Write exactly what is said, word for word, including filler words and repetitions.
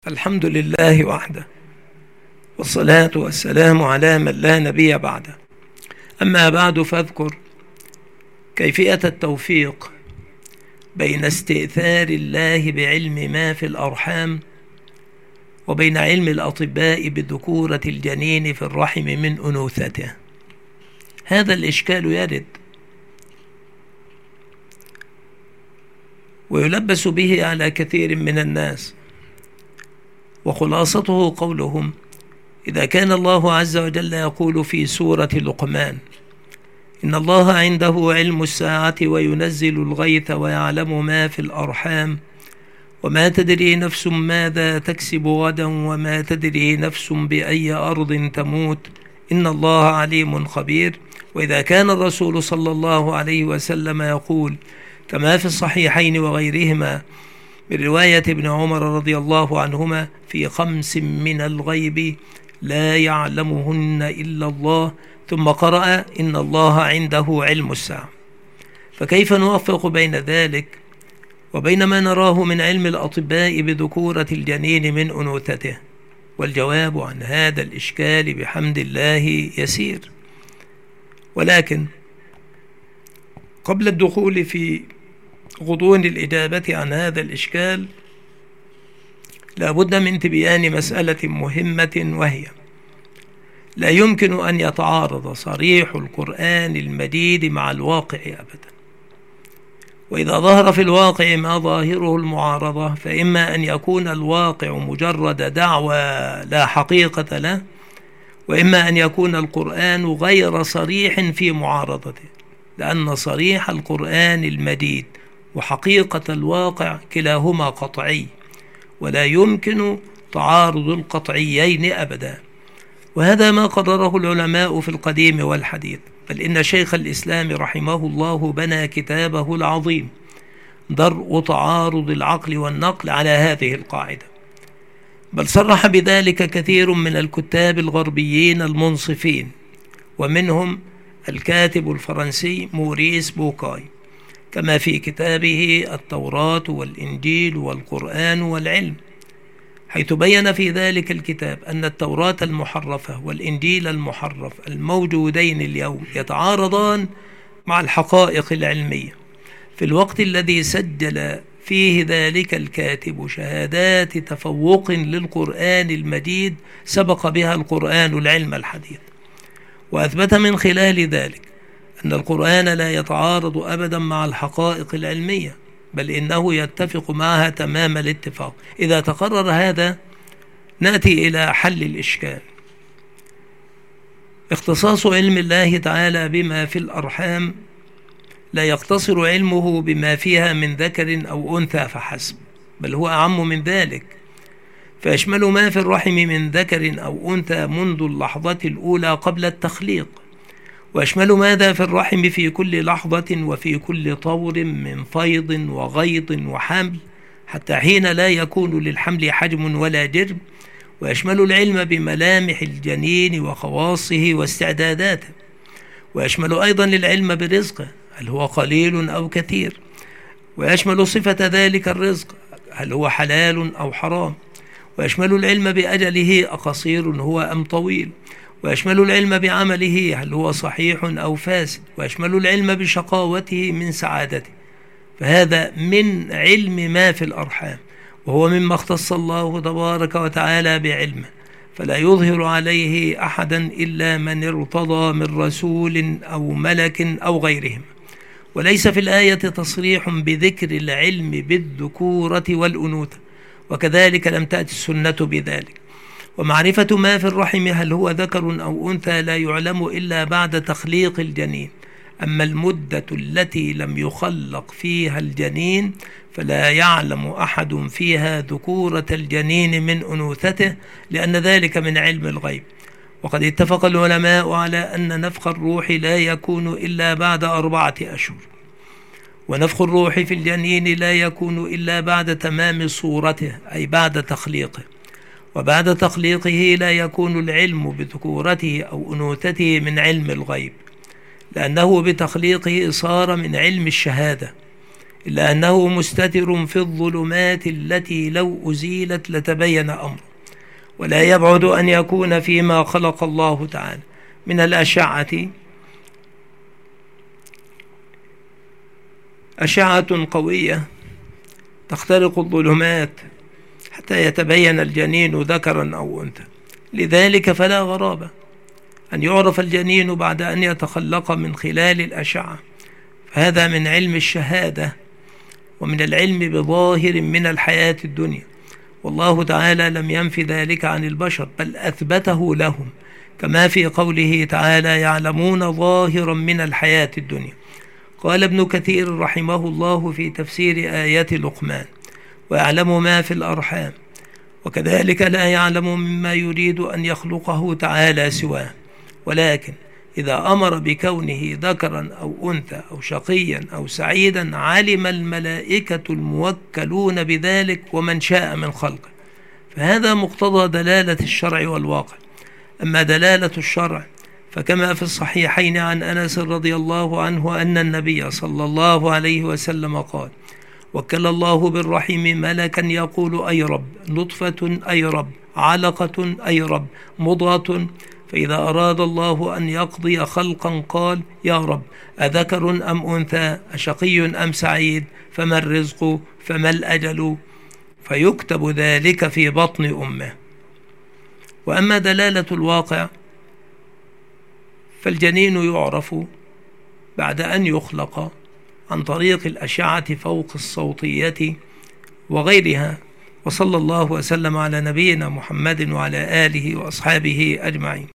الحمد لله وحده، والصلاة والسلام على من لا نبي بعده. أما بعد، فاذكر كيفية التوفيق بين استئثار الله بعلم ما في الأرحام وبين علم الأطباء بذكورة الجنين في الرحم من أنوثته. هذا الإشكال يرد ويلبس به على كثير من الناس، وخلاصته قولهم: إذا كان الله عز وجل يقول في سورة لقمان: إن الله عنده علم الساعة وينزل الغيث ويعلم ما في الأرحام وما تدري نفس ماذا تكسب غدا وما تدري نفس بأي أرض تموت إن الله عليم خبير. وإذا كان الرسول صلى الله عليه وسلم يقول كما في الصحيحين وغيرهما من رواية ابن عمر رضي الله عنهما: في خمس من الغيب لا يعلمهن إلا الله، ثم قرأ: إن الله عنده علم الساعة. فكيف نوفق بين ذلك وبين ما نراه من علم الأطباء بذكورة الجنين من أنوثته؟ والجواب عن هذا الإشكال بحمد الله يسير، ولكن قبل الدخول في غضون الإجابة عن هذا الإشكال لا بد من تبيان مسألة مهمة، وهي: لا يمكن أن يتعارض صريح القرآن المجيد مع الواقع أبدا. وإذا ظهر في الواقع ما ظاهره المعارضة، فإما أن يكون الواقع مجرد دعوى لا حقيقة له، وإما أن يكون القرآن غير صريح في معارضته، لأن صريح القرآن المجيد وحقيقة الواقع كلاهما قطعي، ولا يمكن تعارض القطعيين أبدا. وهذا ما قرره العلماء في القديم والحديث، بل إن شيخ الإسلام رحمه الله بنى كتابه العظيم درء تعارض العقل والنقل على هذه القاعدة، بل صرح بذلك كثير من الكتاب الغربيين المنصفين، ومنهم الكاتب الفرنسي موريس بوكاي، كما في كتابه التوراة والإنجيل والقرآن والعلم، حيث بين في ذلك الكتاب أن التوراة المحرفة والإنجيل المحرف الموجودين اليوم يتعارضان مع الحقائق العلمية، في الوقت الذي سجل فيه ذلك الكاتب شهادات تفوق للقرآن المجيد سبق بها القرآن العلم الحديث، وأثبت من خلال ذلك أن القرآن لا يتعارض أبدا مع الحقائق العلمية، بل إنه يتفق معها تمام الاتفاق. إذا تقرر هذا نأتي إلى حل الإشكال. اختصاص علم الله تعالى بما في الأرحام لا يقتصر علمه بما فيها من ذكر أو أنثى فحسب، بل هو أعم من ذلك، فيشمل ما في الرحم من ذكر أو أنثى منذ اللحظة الأولى قبل التخليق، ويشمل ماذا في الرحم في كل لحظة وفي كل طور من فيض وغيض وحمل حتى حين لا يكون للحمل حجم ولا جرم، ويشمل العلم بملامح الجنين وخواصه واستعداداته، ويشمل أيضا العلم برزقه هل هو قليل أو كثير، ويشمل صفة ذلك الرزق هل هو حلال أو حرام، ويشمل العلم بأجله أقصير هو أم طويل، ويشمل العلم بعمله هل هو صحيح أو فاسد، ويشمل العلم بشقاوته من سعادته. فهذا من علم ما في الأرحام، وهو مما اختص الله تبارك وتعالى بعلمه، فلا يظهر عليه أحدا إلا من ارتضى من رسول أو ملك أو غيرهم. وليس في الآية تصريح بذكر العلم بالذكورة والأنوثة، وكذلك لم تأتي السنة بذلك. ومعرفة ما في الرحم هل هو ذكر أو أنثى لا يعلم إلا بعد تخليق الجنين، أما المدة التي لم يخلق فيها الجنين فلا يعلم أحد فيها ذكورة الجنين من أنوثته، لأن ذلك من علم الغيب. وقد اتفق العلماء على أن نفخ الروح لا يكون إلا بعد أربعة أشهر، ونفخ الروح في الجنين لا يكون إلا بعد تمام صورته أي بعد تخليقه، وبعد تخليقه لا يكون العلم بذكورته أو أنوثته من علم الغيب، لأنه بتخليقه صار من علم الشهادة، إلا أنه مستتر في الظلمات التي لو أزيلت لتبين أمره. ولا يبعد أن يكون فيما خلق الله تعالى من الأشعة أشعة قوية تخترق الظلمات حتى يتبين الجنين ذكرا أو أنثى. لذلك فلا غرابة أن يعرف الجنين بعد أن يتخلق من خلال الأشعة، فهذا من علم الشهادة ومن العلم بظاهر من الحياة الدنيا، والله تعالى لم ينف ذلك عن البشر بل أثبته لهم، كما في قوله تعالى: يعلمون ظاهرا من الحياة الدنيا. قال ابن كثير رحمه الله في تفسير آية لقمان: ويعلم ما في الأرحام، وكذلك لا يعلم مما يريد أن يخلقه تعالى سواه، ولكن إذا أمر بكونه ذكرا أو أنثى أو شقيا أو سعيدا علم الملائكة الموكلون بذلك ومن شاء من خلقه، فهذا مقتضى دلالة الشرع والواقع. أما دلالة الشرع فكما في الصحيحين عن أنس رضي الله عنه أن النبي صلى الله عليه وسلم قال: وكل الله بالرحم ملكا يقول: أي رب، نطفة أي رب، علقة أي رب، مضغة، فإذا أراد الله أن يقضي خلقا قال: يا رب، أذكر أم أنثى، أشقي أم سعيد، فما الرزق، فما الأجل، فيكتب ذلك في بطن أمه. وأما دلالة الواقع فالجنين يعرف بعد أن يخلق عن طريق الأشعة فوق الصوتية وغيرها. وصلى الله وسلم على نبينا محمد وعلى آله وأصحابه أجمعين.